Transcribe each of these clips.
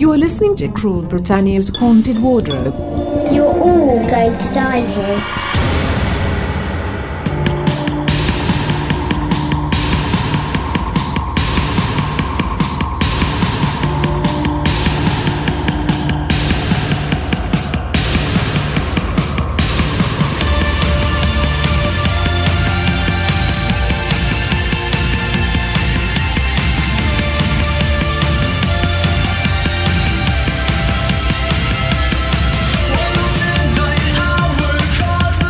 You are listening to Cruel Britannia's Haunted Wardrobe. You're all going to die here. When the midnight hour draws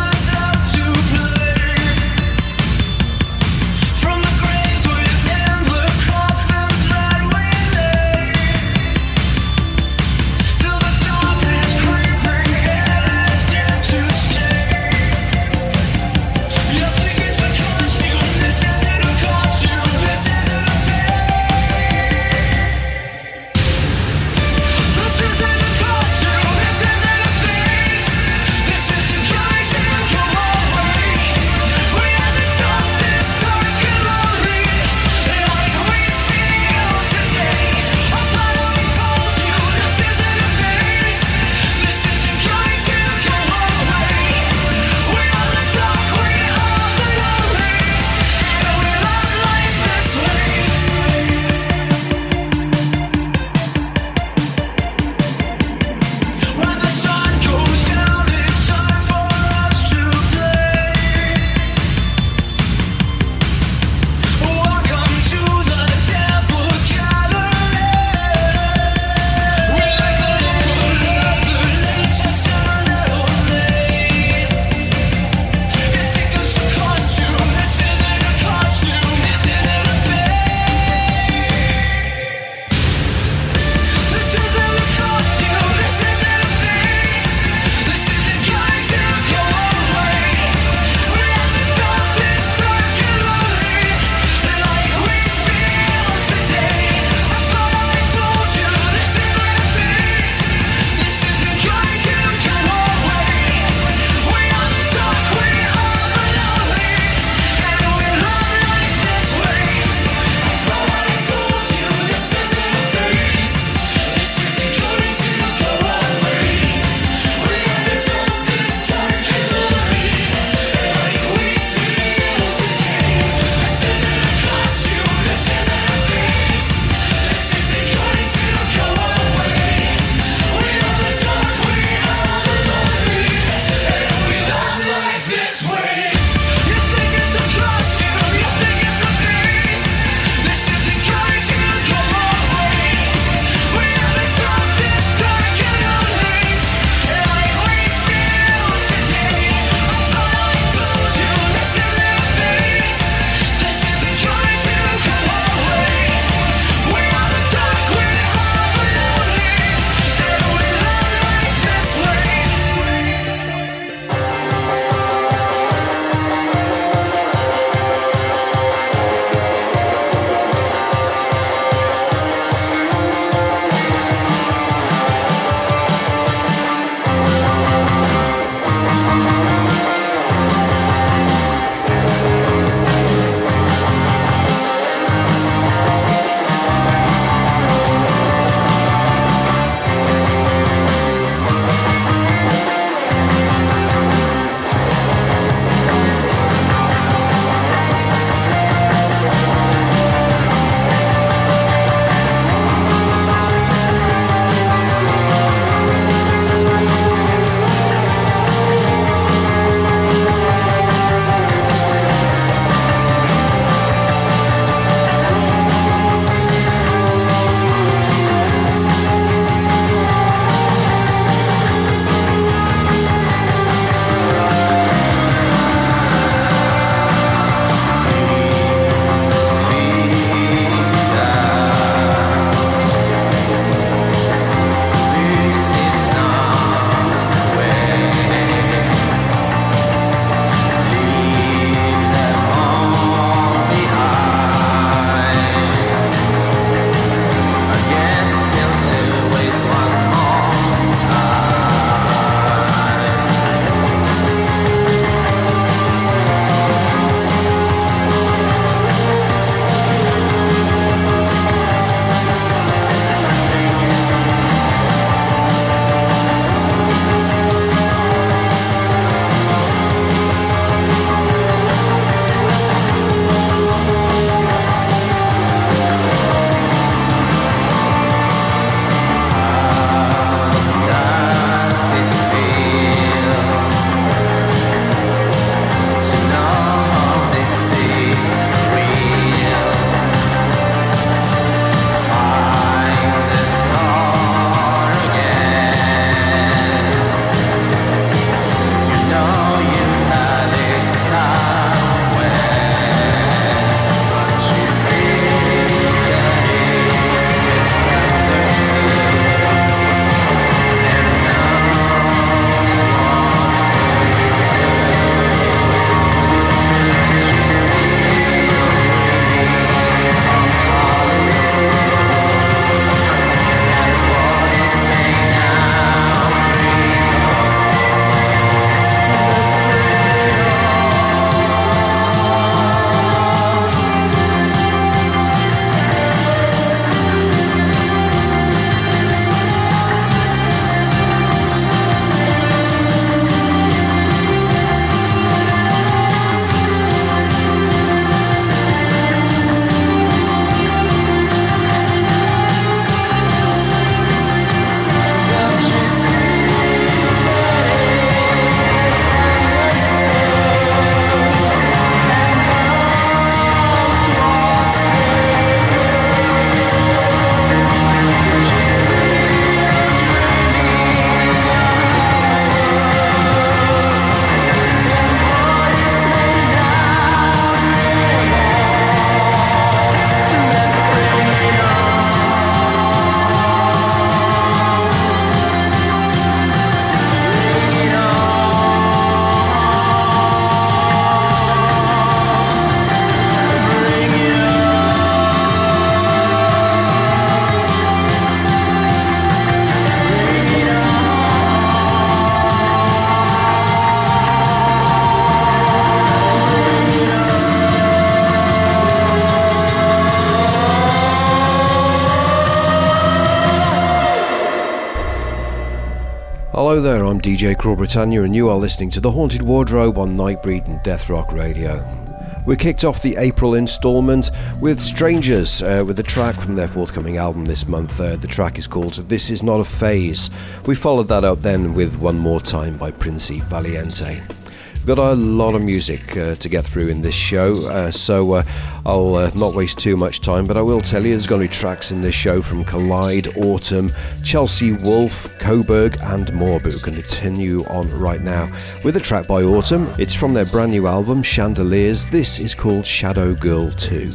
Hello there, I'm DJ Cruel Britannia and you are listening to The Haunted Wardrobe on Nightbreed and Death Rock Radio. We kicked off the April instalment with Strangers, with a track from their forthcoming album this month. The track is called This Is Not a Phase. We followed that up then with One More Time by Princi Valiente. We've got a lot of music to get through in this show, so I'll not waste too much time, but I will tell you there's going to be tracks in this show from Collide, Autumn, Chelsea Wolfe, Coburg and more, but we're going to continue on right now with a track by Autumn. It's from their brand new album Chandeliers. This is called Shadow Girl 2.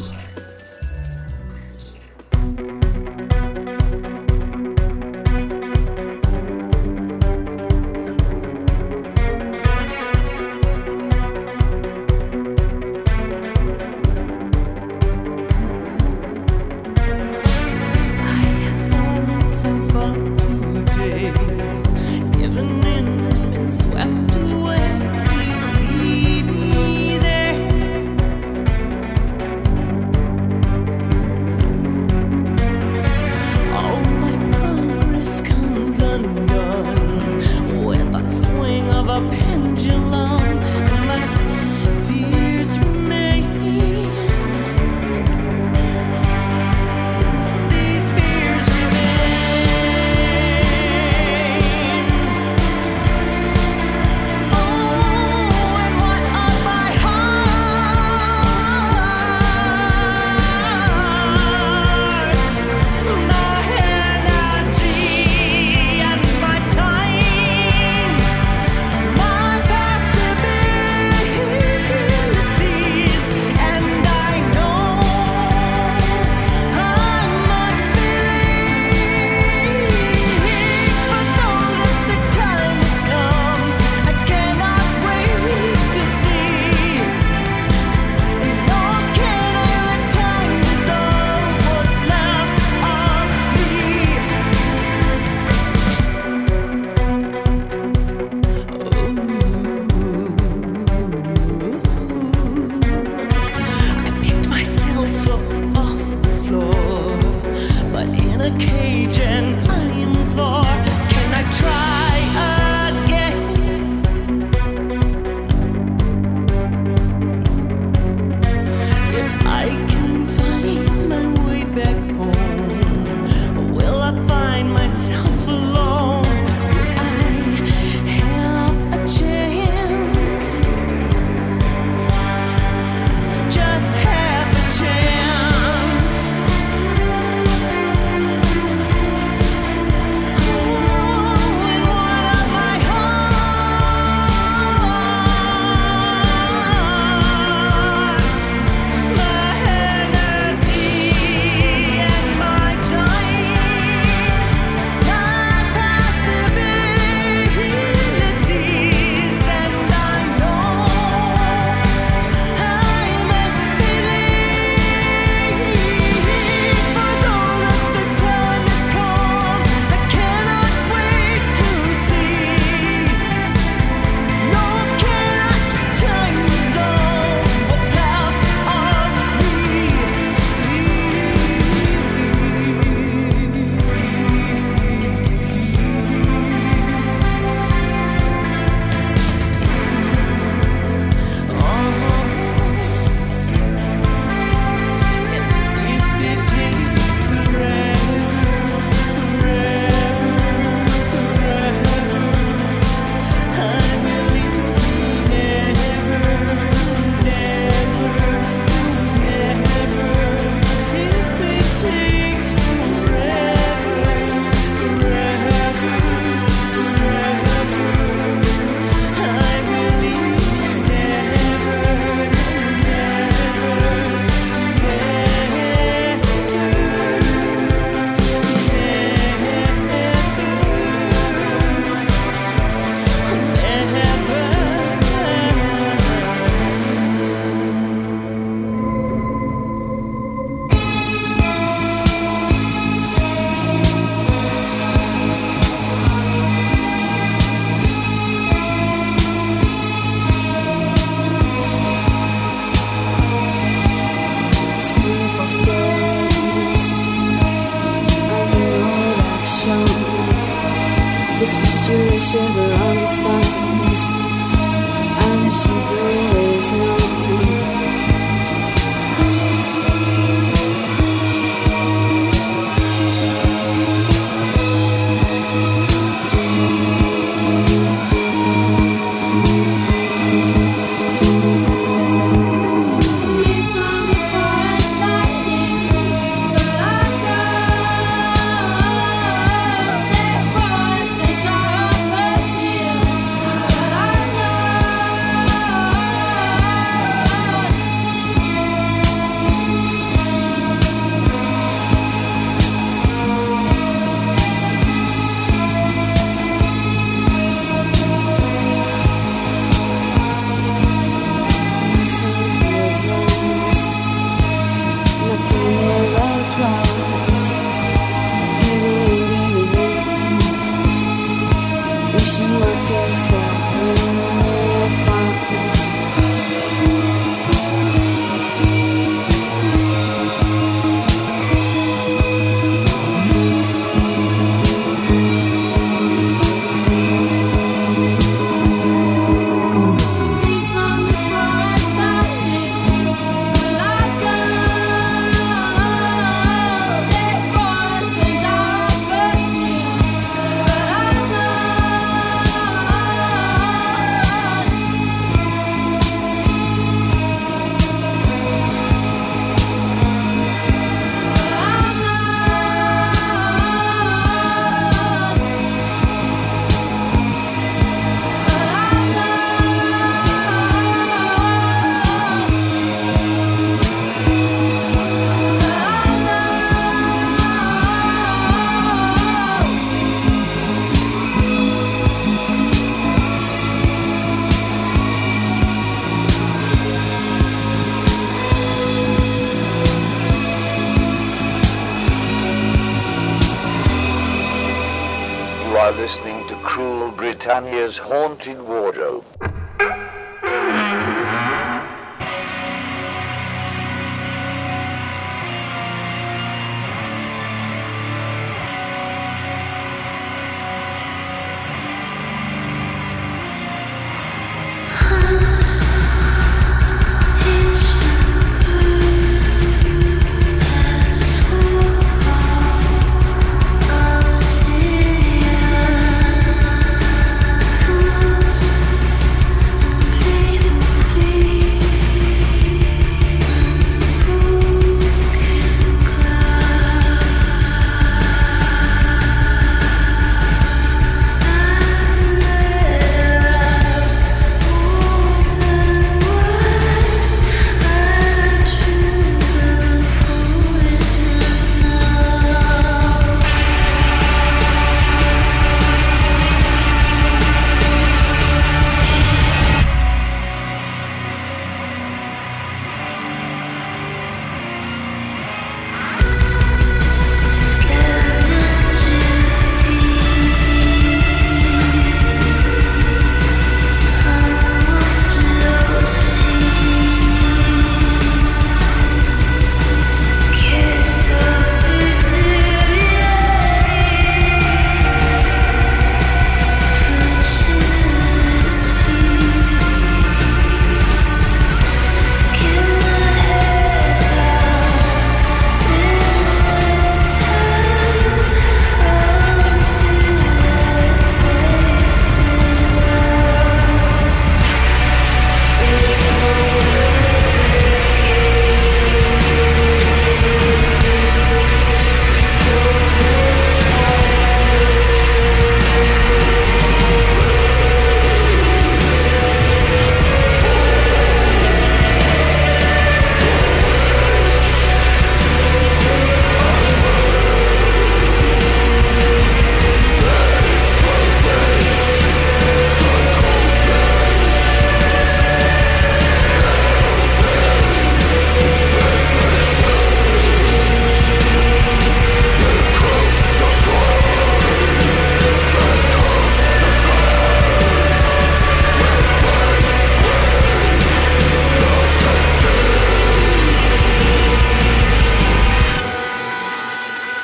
Listening to Cruel Britannia's Haunted Wardrobe.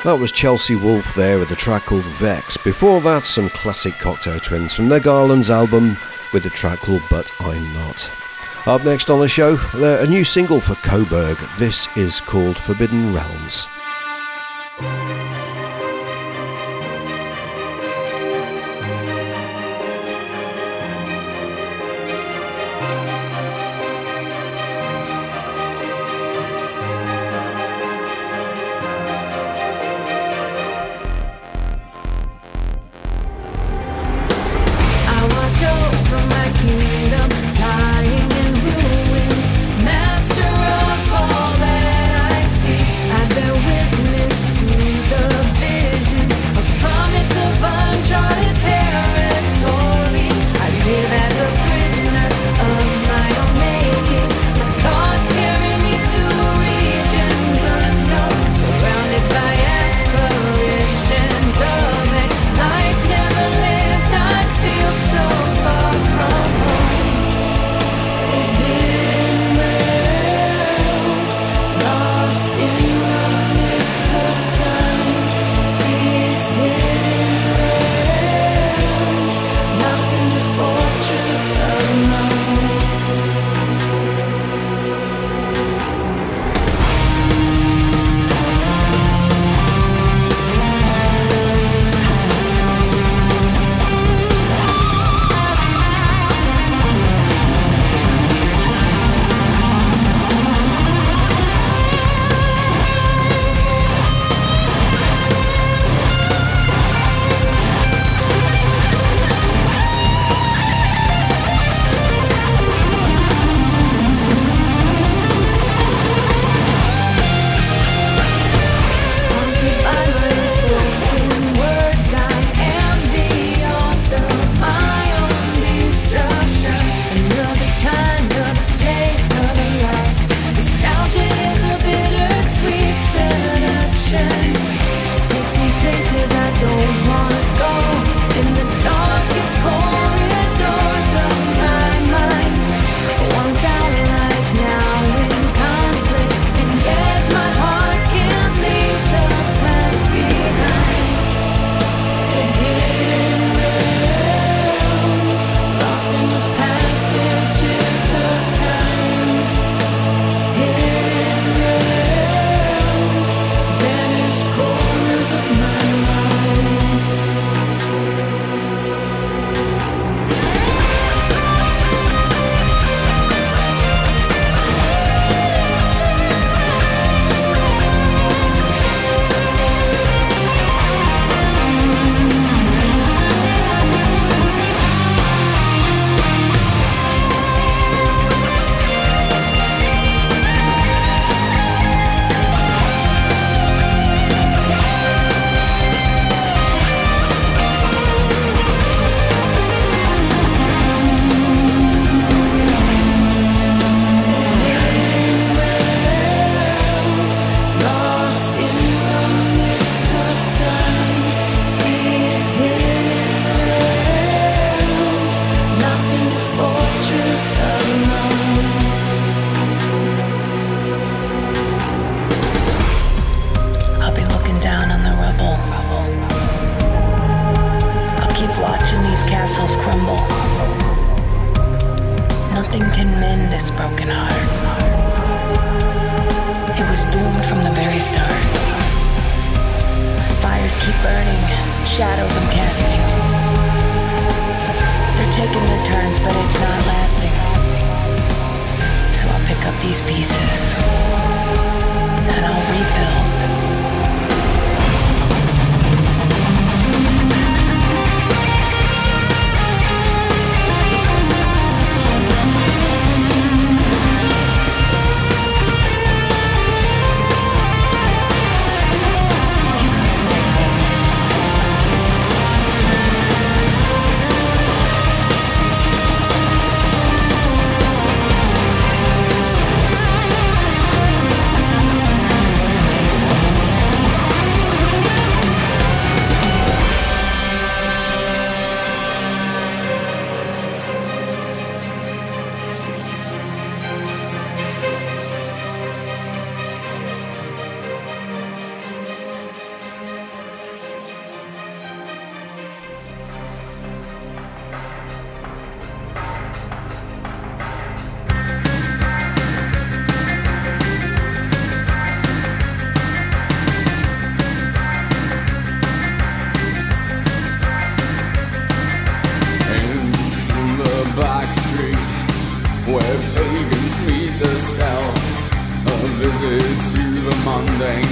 That was Chelsea Wolfe there with a track called Vex. Before that, some classic Cocteau Twins from their Garland's album with a track called But I'm Not. Up next on the show, a new single for Coburg. This is called Forbidden Realms.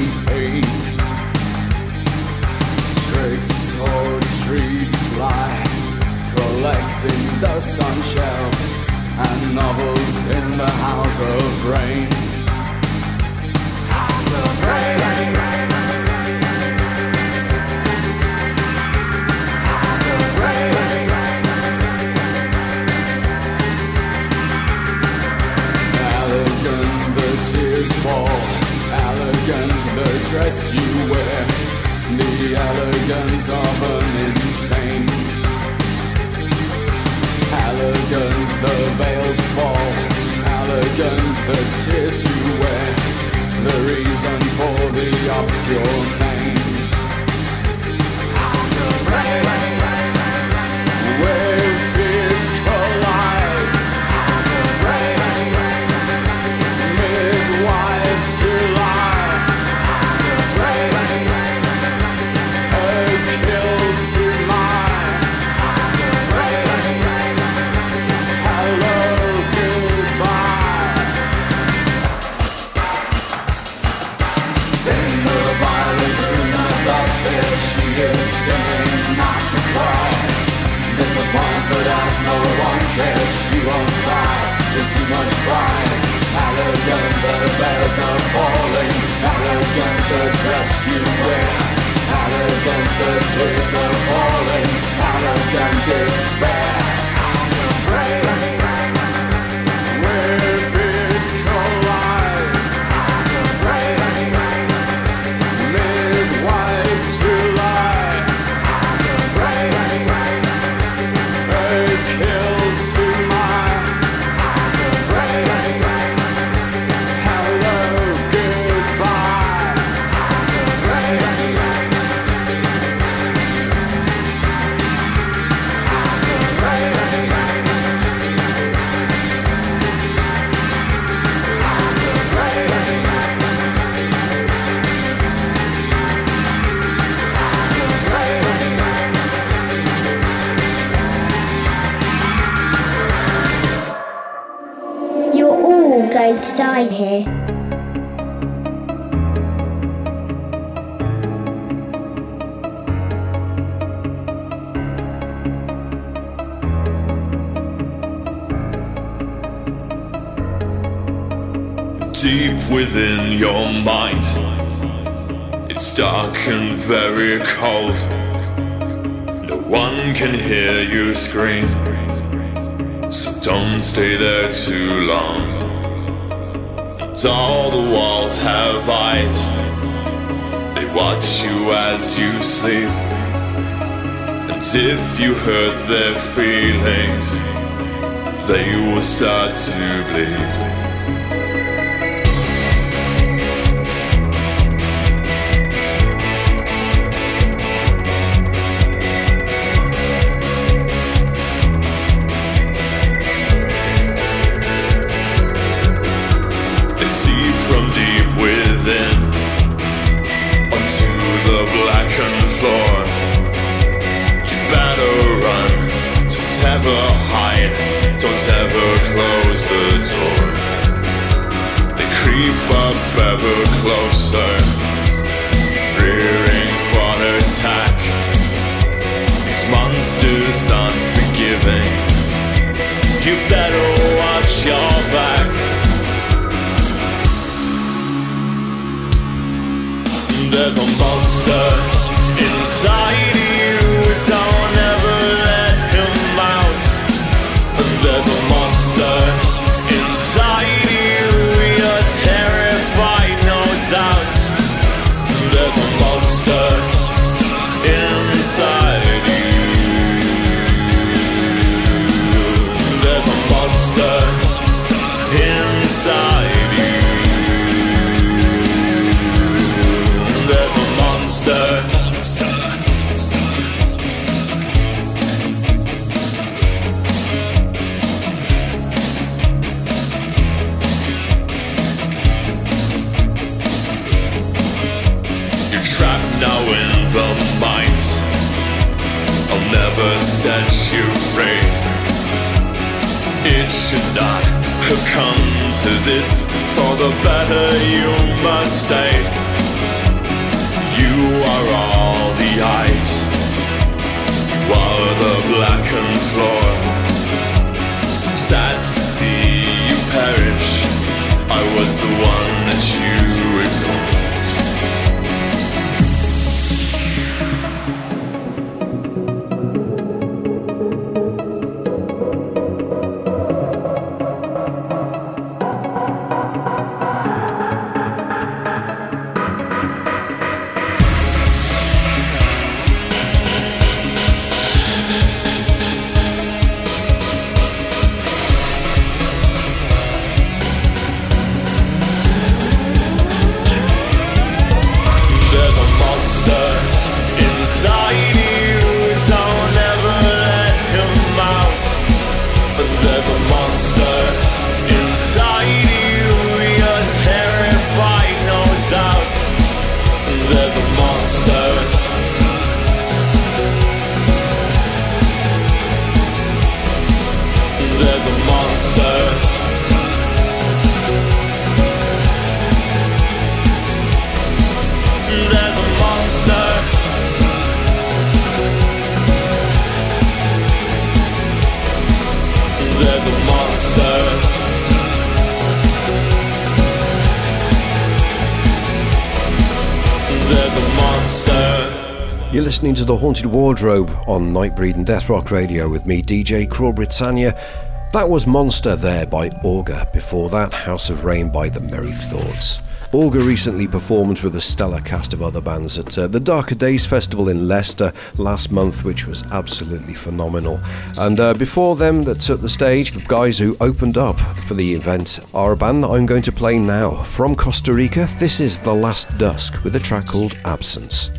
and pain. Tricks or treats lie, collecting dust on shelves, and novels in the house of rain. House of rain. House of rain. Elegant the tears fall, elegant the dress you wear, the elegance of an insane. Elegant the veils fall, elegant the tears you wear, the reason for the obscure name. House of rain, where fears collide. House of rain, midwife to lie. House of rain, a kill to mine. House of rain, hello, goodbye. In the violet rumors upstairs, she is singing not to cry. Disappointed as no one cares, she won't cry, there's too much pride. Elegant the bells are falling, elegant the dress you wear, elegant the tears are falling, elegant despair. House of rain, where fears collide. House of rain, midwife to lie. House of rain, a kill to my. House of rain, hello, goodbye. House of rain, house of rain, house of rain, house of rain. You're all going to die here. Deep within your mind, it's dark and very cold. No one can hear you scream, so don't stay there too long. And all the walls have eyes, they watch you as you sleep. And if you hurt their feelings, they will start to bleed. From deep within onto the blackened floor, you better run, don't ever hide, don't ever close the door. They creep up ever closer, rearing for an attack. These monsters unforgiving, you better watch your back. There's a monster inside you, don't ever let him out. There's a monster inside you, you're terrified, no doubt. There's a monster inside you. There's a monster inside you. There's a monster. You're trapped now in the mines, I'll never set you free. It should not have come to this, for the better you must stay. floor. So sad to see you perish. I was the one that you ignored. You're listening to The Haunted Wardrobe on Nightbreed and Death Rock Radio with me, DJ Cruel Britannia. That was Monster there by Augur. Before that, House of Rain by The Merry Thoughts. Augur recently performed with a stellar cast of other bands at the Darker Days Festival in Leicester last month, which was absolutely phenomenal. And before them that took the stage, the guys who opened up for the event are a band that I'm going to play now. From Costa Rica, this is The Last Dusk with a track called Absence.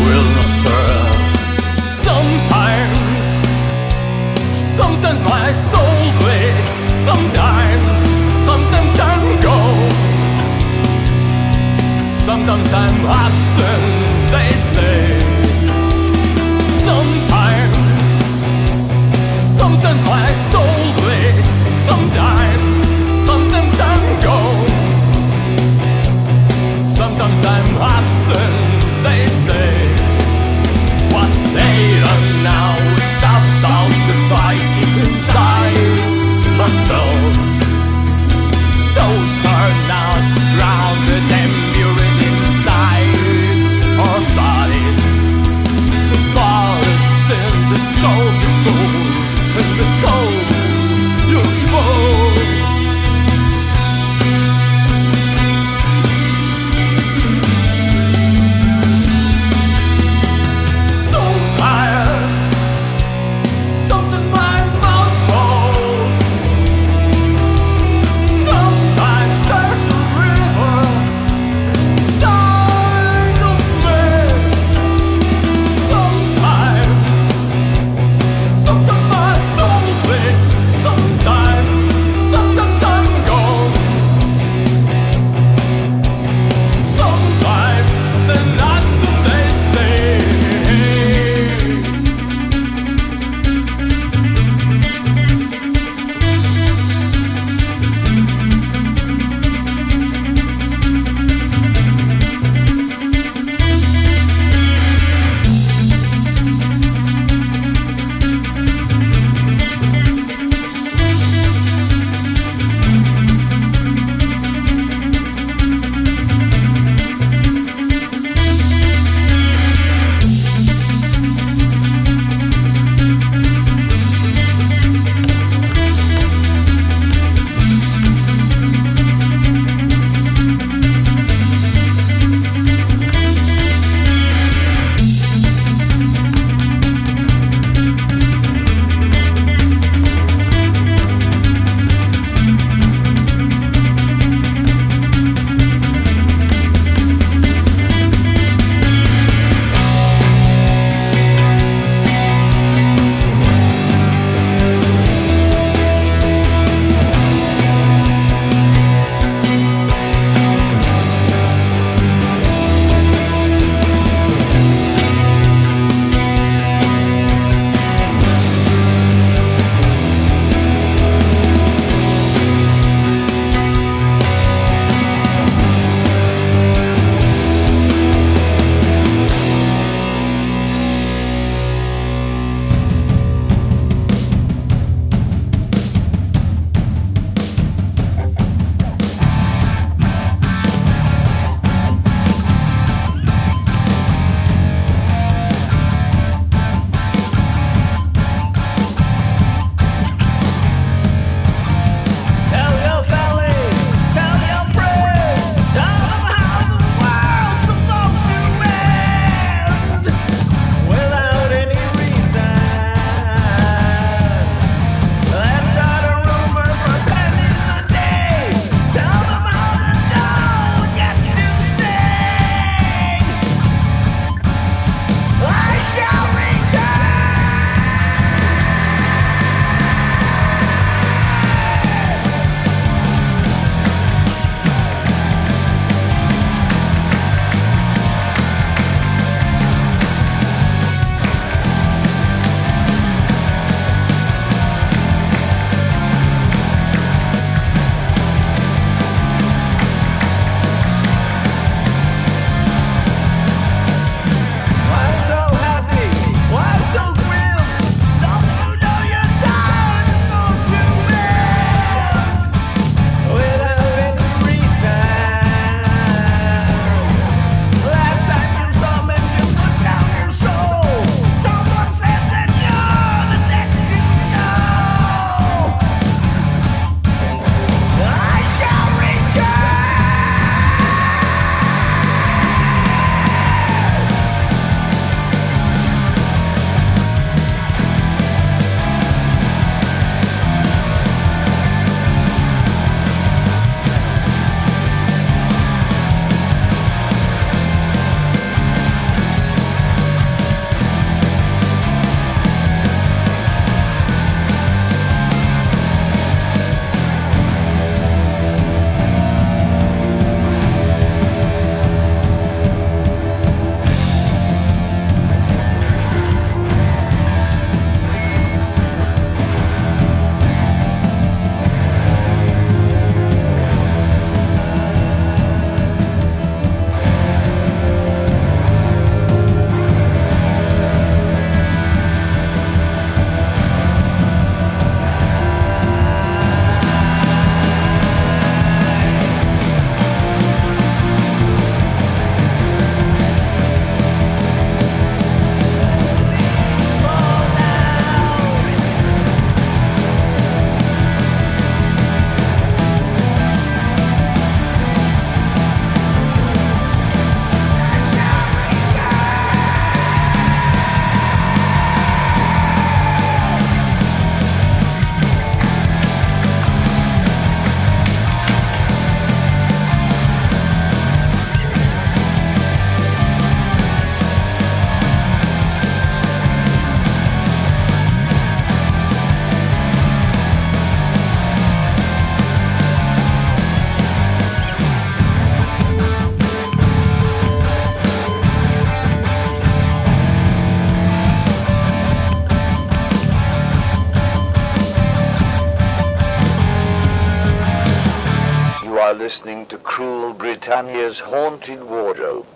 Sometimes my soul listening to Cruel Britannia's Haunted Wardrobe.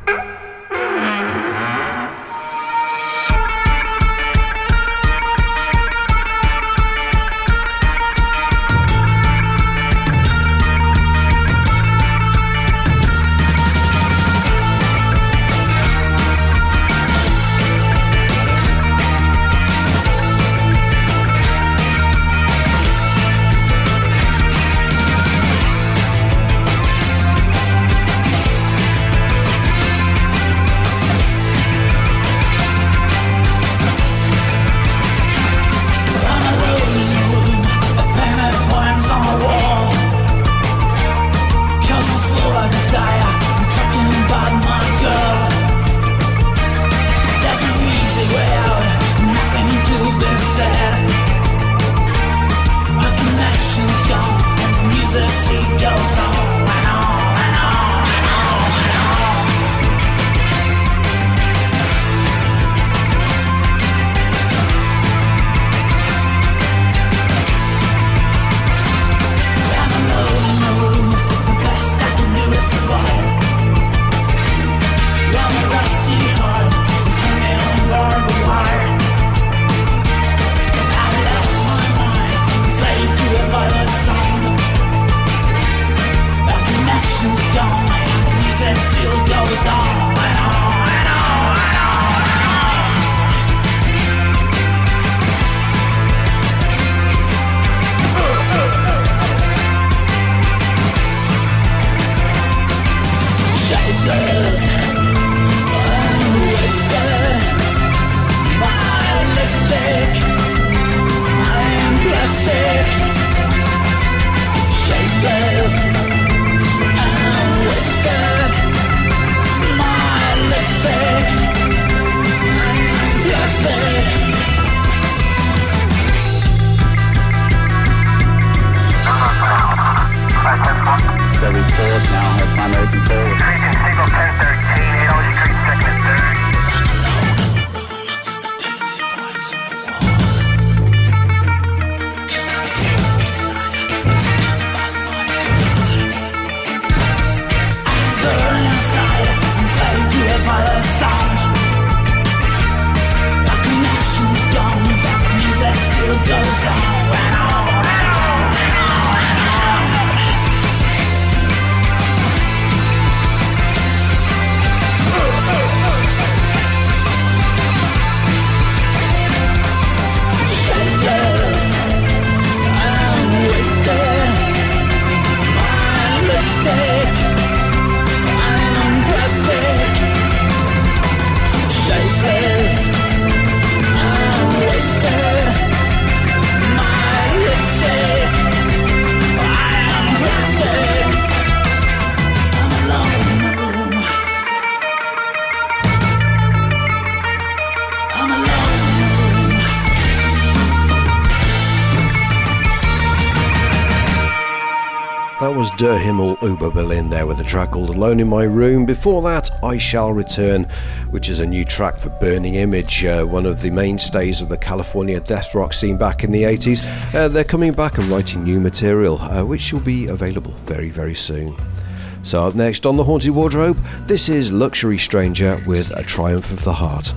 That was Der Himmel über Berlin there with a track called Alone in My Room. Before that, I Shall Return, which is a new track for Burning Image, one of the mainstays of the California death rock scene back in the 80s. They're coming back and writing new material, which will be available very, very soon. So up next on The Haunted Wardrobe, this is Luxury Stranger with A Triumph of the Heart.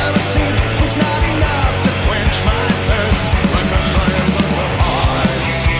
Was not enough to quench my thirst like a triumph of the heart.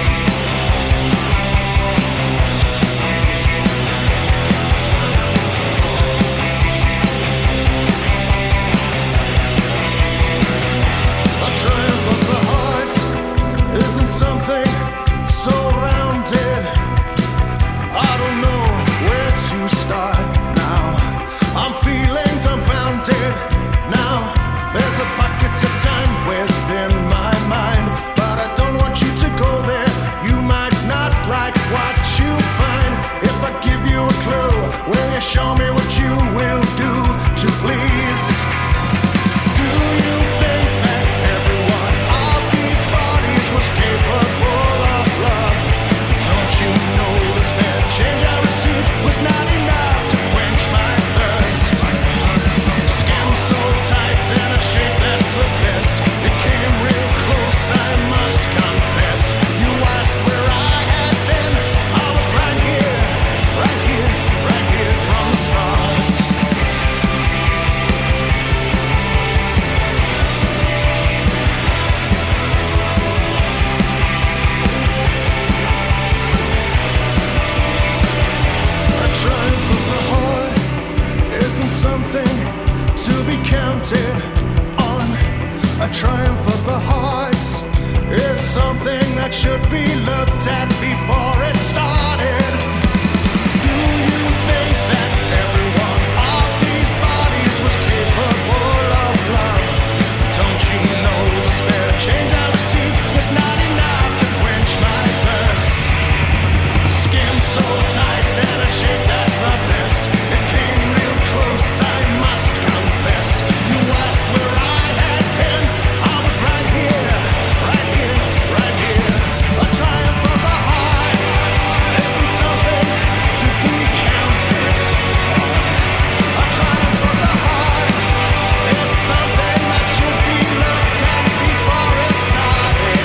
triumph of the hearts is something that should be looked at before it started. Do you think that every one of these bodies was capable of love? Don't you know the spare change I received was not enough to quench my thirst? Skin so tight and a shape that's the best. It came real close, I must confess. You asked where I had been, I was right here, right here, right here. A triumph of the heart isn't something to be counted on. A triumph of the heart is something that should be looked at before it started.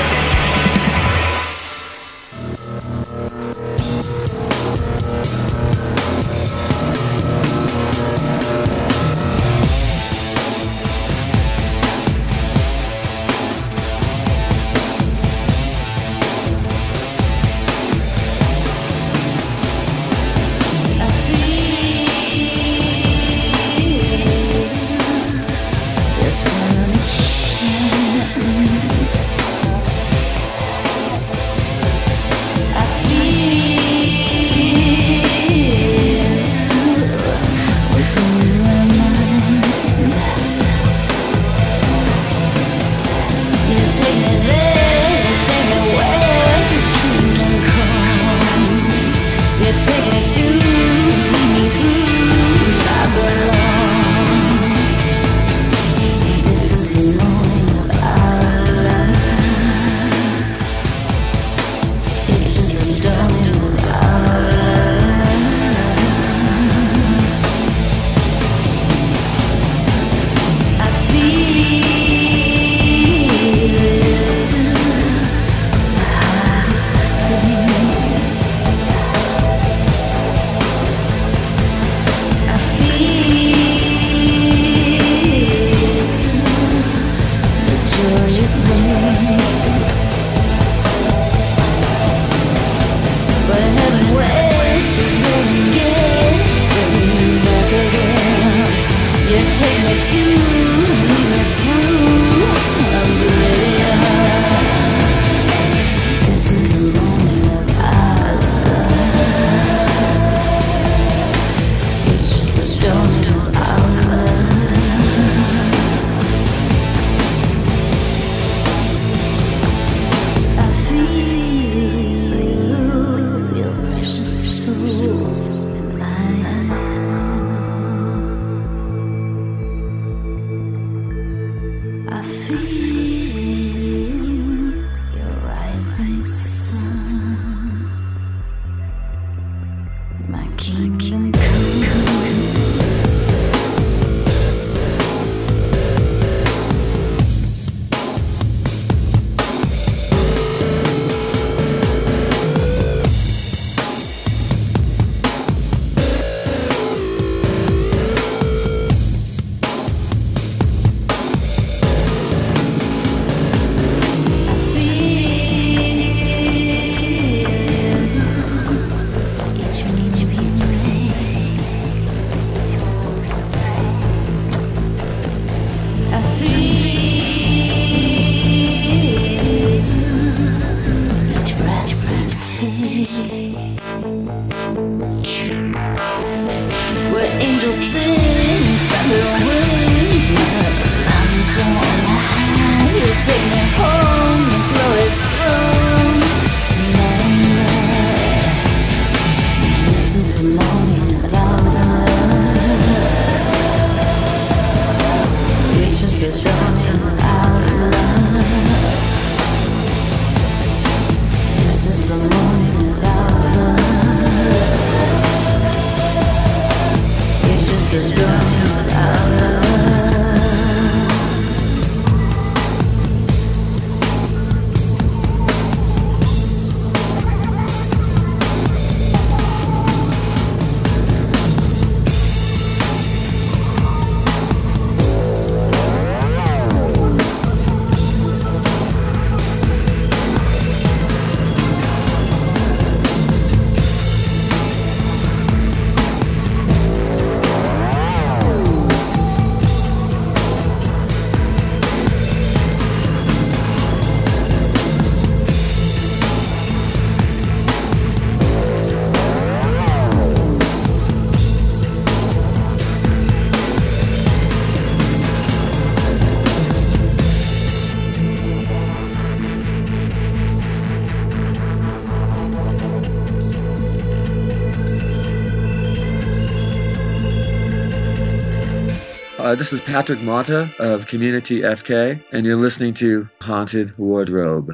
This is Patrick Mata of Community FK, and you're listening to Haunted Wardrobe.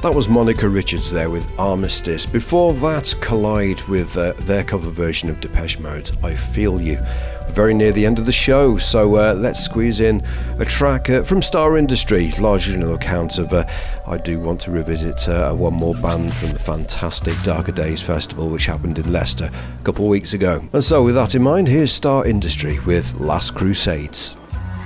That was Monica Richards there with Armistice. Before that, Collide with their cover version of Depeche Mode's I Feel You. We're very near the end of the show, so let's squeeze in a track from Star Industry, largely on account of I do want to revisit one more band from the fantastic Darker Days Festival, which happened in Leicester a couple of weeks ago. And so with that in mind, here's Star Industry with Last Crusades.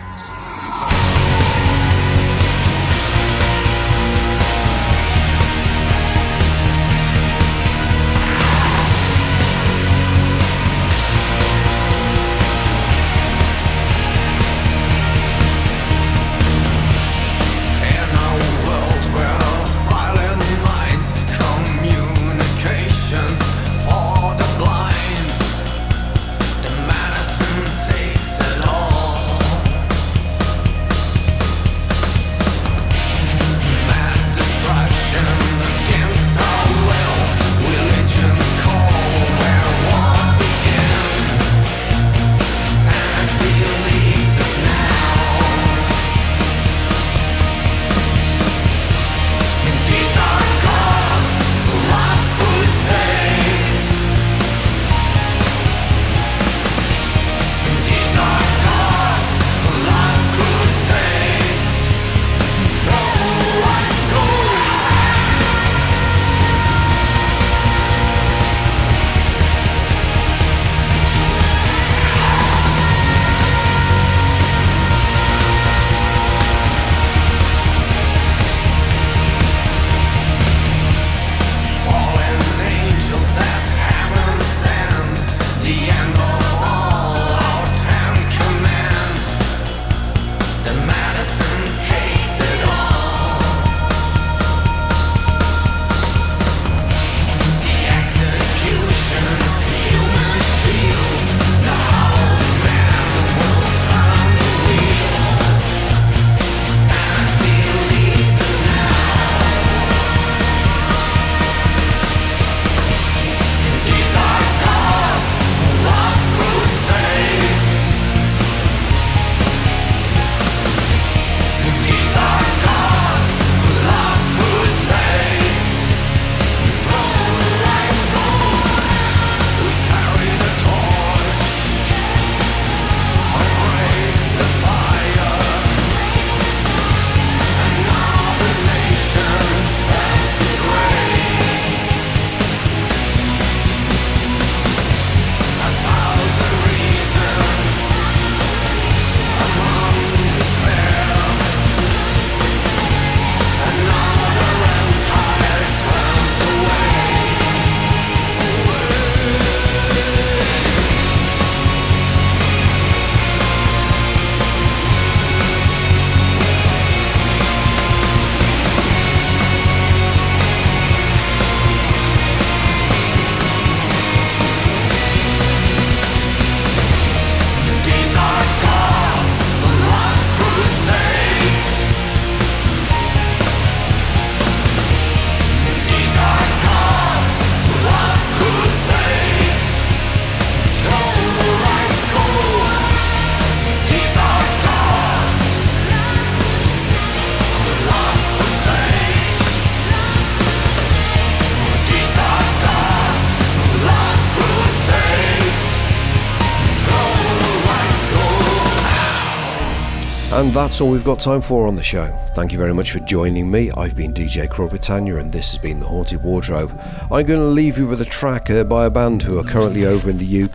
And that's all we've got time for on the show. Thank you very much for joining me. I've been DJ Crow Britannia and this has been The Haunted Wardrobe. I'm going to leave you with a track by a band who are currently over in the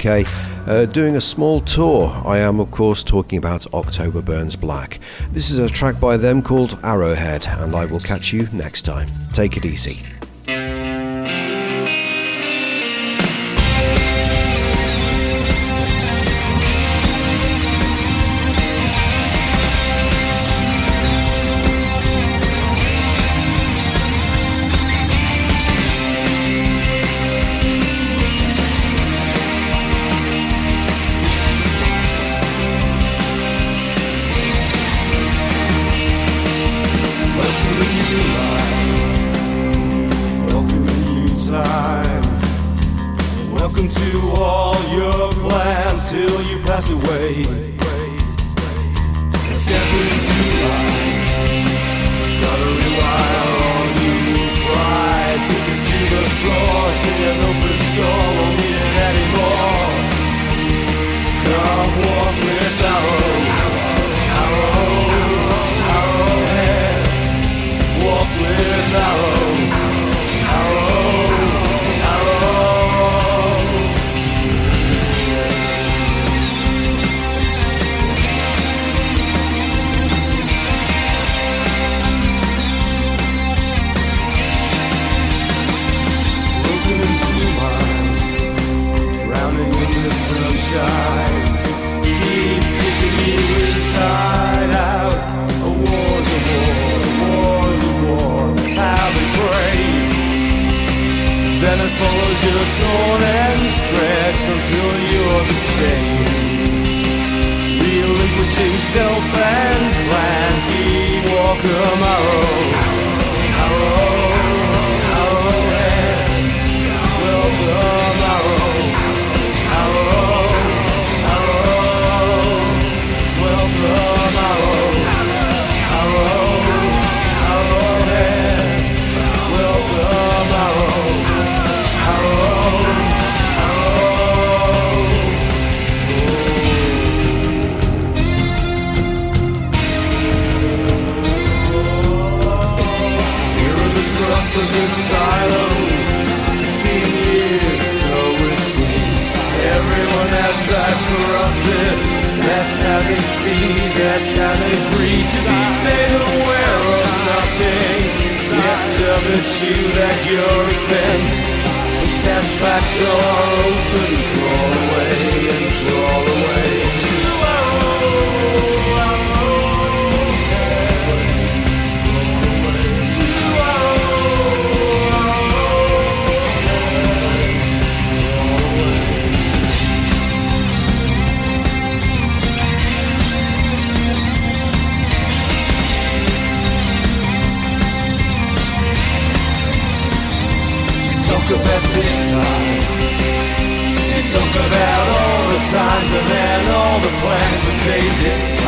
UK doing a small tour. I am of course talking about October Burns Black. This is a track by them called Arrowhead, and I will catch you next time. Take it easy. Step into life, gotta rely on you. they see, that's how they breed. To be made aware of nothing, yet serve the shoe at your expense. Push that back door open, crawl away and crawl away. Talk about this time. You talk about all the times and then all the plans to say this time.